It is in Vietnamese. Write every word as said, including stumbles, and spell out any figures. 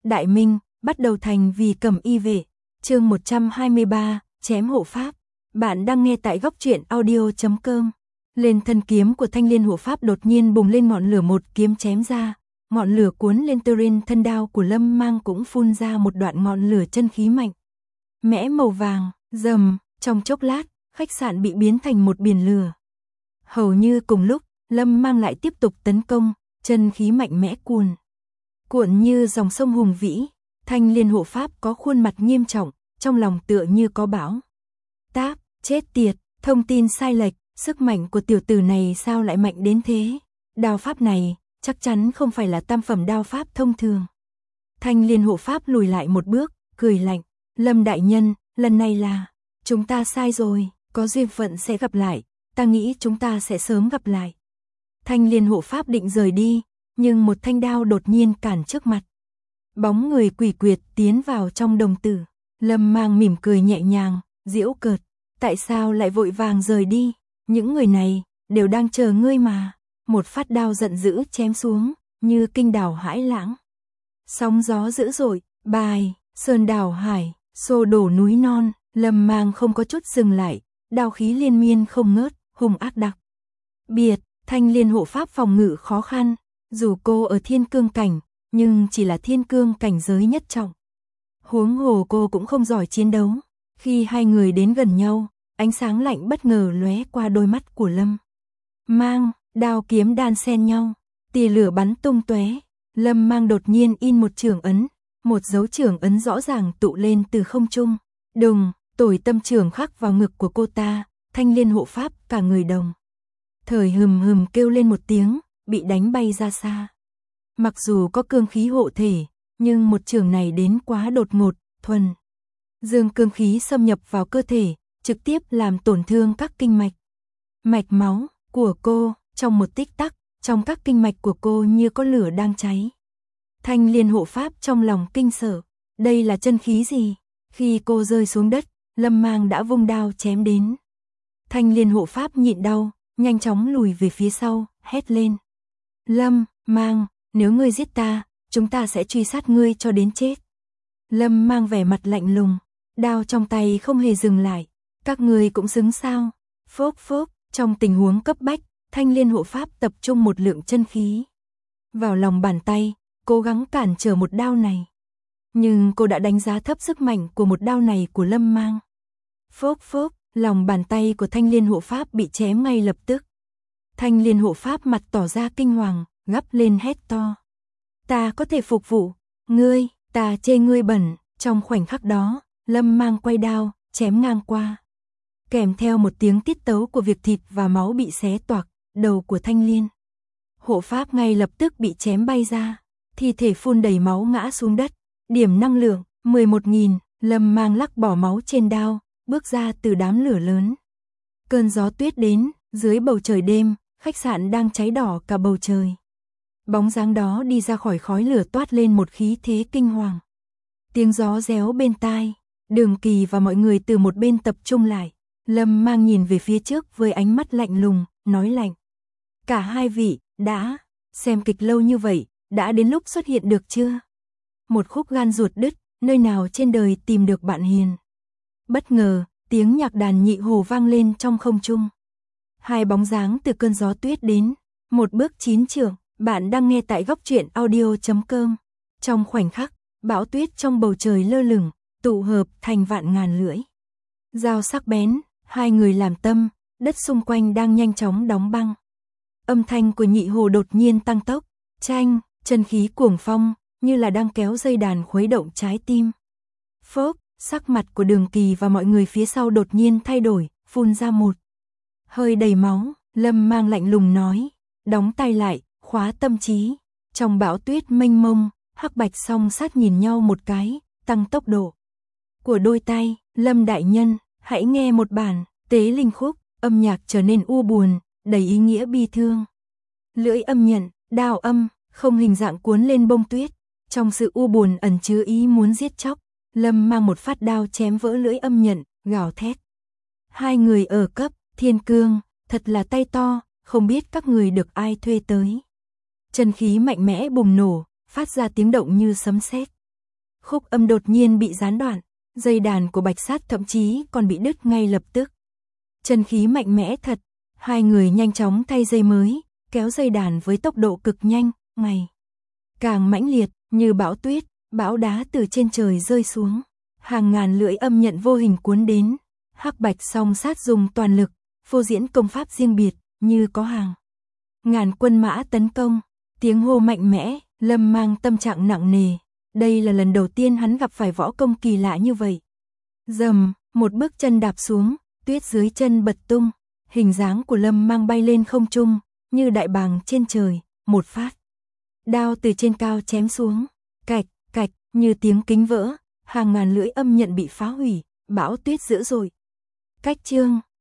Đại Minh, bắt đầu thành vì cầm y vệ. Chương một trăm hai mươi ba, chém hộ pháp. Bạn đang nghe tại góc truyện audio chấm com. Lên thân kiếm của Thanh Liên hộ pháp đột nhiên bùng lên ngọn lửa, một kiếm chém ra. Ngọn lửa cuốn lên Turin, thân đao của Lâm Mang cũng phun ra một đoạn ngọn lửa chân khí mạnh mẽ màu vàng, rầm, trong chốc lát, khách sạn bị biến thành một biển lửa. Hầu như cùng lúc, Lâm Mang lại tiếp tục tấn công, chân khí mạnh mẽ cuồn cuộn như dòng sông hùng vĩ. Thanh Liên hộ pháp có khuôn mặt nghiêm trọng, trong lòng tựa như có bão táp, chết tiệt, thông tin sai lệch, sức mạnh của tiểu tử này sao lại mạnh đến thế? Đao pháp này, chắc chắn không phải là tam phẩm đao pháp thông thường. Thanh Liên hộ pháp lùi lại một bước, cười lạnh, Lâm đại nhân, lần này là, chúng ta sai rồi, có duyên phận sẽ gặp lại, ta nghĩ chúng ta sẽ sớm gặp lại. Thanh Liên hộ pháp định rời đi, nhưng một thanh đao đột nhiên cản trước mặt. Bóng người quỷ quyệt tiến vào trong đồng tử. Lâm Mang mỉm cười nhẹ nhàng, giễu cợt, tại sao lại vội vàng rời đi? Những người này đều đang chờ ngươi mà. Một phát đao giận dữ chém xuống, như kinh đảo hải lãng. Sóng gió dữ dội, bài, sơn đảo hải, xô đổ núi non. Lâm Mang không có chút dừng lại, đao khí liên miên không ngớt, hung ác đặc biệt. Thanh Liên hộ pháp phòng ngự khó khăn, dù cô ở thiên cương cảnh, nhưng chỉ là thiên cương cảnh giới nhất trọng. Huống hồ cô cũng không giỏi chiến đấu. Khi hai người đến gần nhau, ánh sáng lạnh bất ngờ lóe qua đôi mắt của Lâm Mang, đao kiếm đan xen nhau, tia lửa bắn tung tóe. Lâm Mang đột nhiên in một chưởng ấn, một dấu chưởng ấn rõ ràng tụ lên từ không trung. Đùng, tồi tâm chưởng khắc vào ngực của cô ta. Thanh Liên hộ pháp cả người đồng thời hừm hừm kêu lên một tiếng, bị đánh bay ra xa. Mặc dù có cương khí hộ thể, nhưng một chưởng này đến quá đột ngột, thuần dương cương khí xâm nhập vào cơ thể, trực tiếp làm tổn thương các kinh mạch, mạch máu của cô. Trong một tích tắc, trong các kinh mạch của cô như có lửa đang cháy. Thanh Liên hộ pháp trong lòng kinh sợ, đây là chân khí gì? Khi cô rơi xuống đất, Lâm Mang đã vung đao chém đến. Thanh Liên hộ pháp nhịn đau, nhanh chóng lùi về phía sau, hét lên, Lâm Mang, nếu ngươi giết ta, chúng ta sẽ truy sát ngươi cho đến chết. Lâm Mang vẻ mặt lạnh lùng, đao trong tay không hề dừng lại. Các ngươi cũng xứng sao? Phốc phốc, trong tình huống cấp bách, Thanh Liên hộ pháp tập trung một lượng chân khí vào lòng bàn tay, cố gắng cản trở một đao này. Nhưng cô đã đánh giá thấp sức mạnh của một đao này của Lâm Mang. Phốc phốc, lòng bàn tay của Thanh Liên hộ pháp bị chém ngay lập tức. Thanh Liên hộ pháp mặt tỏ ra kinh hoàng, gắp lên hét to, ta có thể phục vụ ngươi, ta chê ngươi bẩn. Trong khoảnh khắc đó, Lâm Mang quay đao, chém ngang qua. Kèm theo một tiếng tiết tấu của việc thịt và máu bị xé toạc, đầu của Thanh Liên hộ pháp ngay lập tức bị chém bay ra, thi thể phun đầy máu ngã xuống đất. Điểm năng lượng mười một nghìn. Lâm Mang lắc bỏ máu trên đao, bước ra từ đám lửa lớn. Cơn gió tuyết đến, dưới bầu trời đêm, khách sạn đang cháy đỏ cả bầu trời. Bóng dáng đó đi ra khỏi khói lửa toát lên một khí thế kinh hoàng. Tiếng gió réo bên tai, Đường Kỳ và mọi người từ một bên tập trung lại. Lâm Mang nhìn về phía trước với ánh mắt lạnh lùng, nói lạnh, cả hai vị, đã xem kịch lâu như vậy, đã đến lúc xuất hiện được chưa? Một khúc gan ruột đứt, nơi nào trên đời tìm được bạn hiền. Bất ngờ, tiếng nhạc đàn nhị hồ vang lên trong không trung. Hai bóng dáng từ cơn gió tuyết đến, một bước chín trượng. Bạn đang nghe tại góc truyện audio chấm com. Trong khoảnh khắc, bão tuyết trong bầu trời lơ lửng, tụ hợp thành vạn ngàn lưỡi dao sắc bén. Hai người làm tâm, đất xung quanh đang nhanh chóng đóng băng. Âm thanh của nhị hồ đột nhiên tăng tốc, chanh, chân khí cuồng phong, như là đang kéo dây đàn khuấy động trái tim. Phốc, sắc mặt của Đường Kỳ và mọi người phía sau đột nhiên thay đổi, phun ra một hơi đầy máu. Lâm Mang lạnh lùng nói, đóng tay lại, khóa tâm trí. Trong bão tuyết mênh mông, hắc bạch song sát nhìn nhau một cái, tăng tốc độ của đôi tay. Lâm đại nhân, hãy nghe một bản tế linh khúc. Âm nhạc trở nên u buồn, đầy ý nghĩa bi thương. Lưỡi âm nhận, đao âm, không hình dạng cuốn lên bông tuyết. Trong sự u buồn ẩn chứa ý muốn giết chóc. Lâm Mang một phát đao chém vỡ lưỡi âm nhận, gào thét, hai người ở cấp thiên cương, thật là tay to, không biết các người được ai thuê tới. Chân khí mạnh mẽ bùng nổ, phát ra tiếng động như sấm sét. Khúc âm đột nhiên bị gián đoạn, dây đàn của Bạch Sát thậm chí còn bị đứt ngay lập tức. Chân khí mạnh mẽ thật, hai người nhanh chóng thay dây mới, kéo dây đàn với tốc độ cực nhanh, ngày càng mãnh liệt, như bão tuyết, bão đá từ trên trời rơi xuống. Hàng ngàn lưỡi âm nhận vô hình cuốn đến, Hắc Bạch song sát dùng toàn lực, phô diễn công pháp riêng biệt, như có hàng ngàn quân mã tấn công, tiếng hô mạnh mẽ, Lâm Mang tâm trạng nặng nề. Đây là lần đầu tiên hắn gặp phải võ công kỳ lạ như vậy. Rầm, một bước chân đạp xuống, tuyết dưới chân bật tung, hình dáng của Lâm Mang bay lên không trung, như đại bàng trên trời, một phát. Đao từ trên cao chém xuống, cạch, cạch, như tiếng kính vỡ, hàng ngàn lưỡi âm nhận bị phá hủy, bão tuyết dữ dội. Cách chương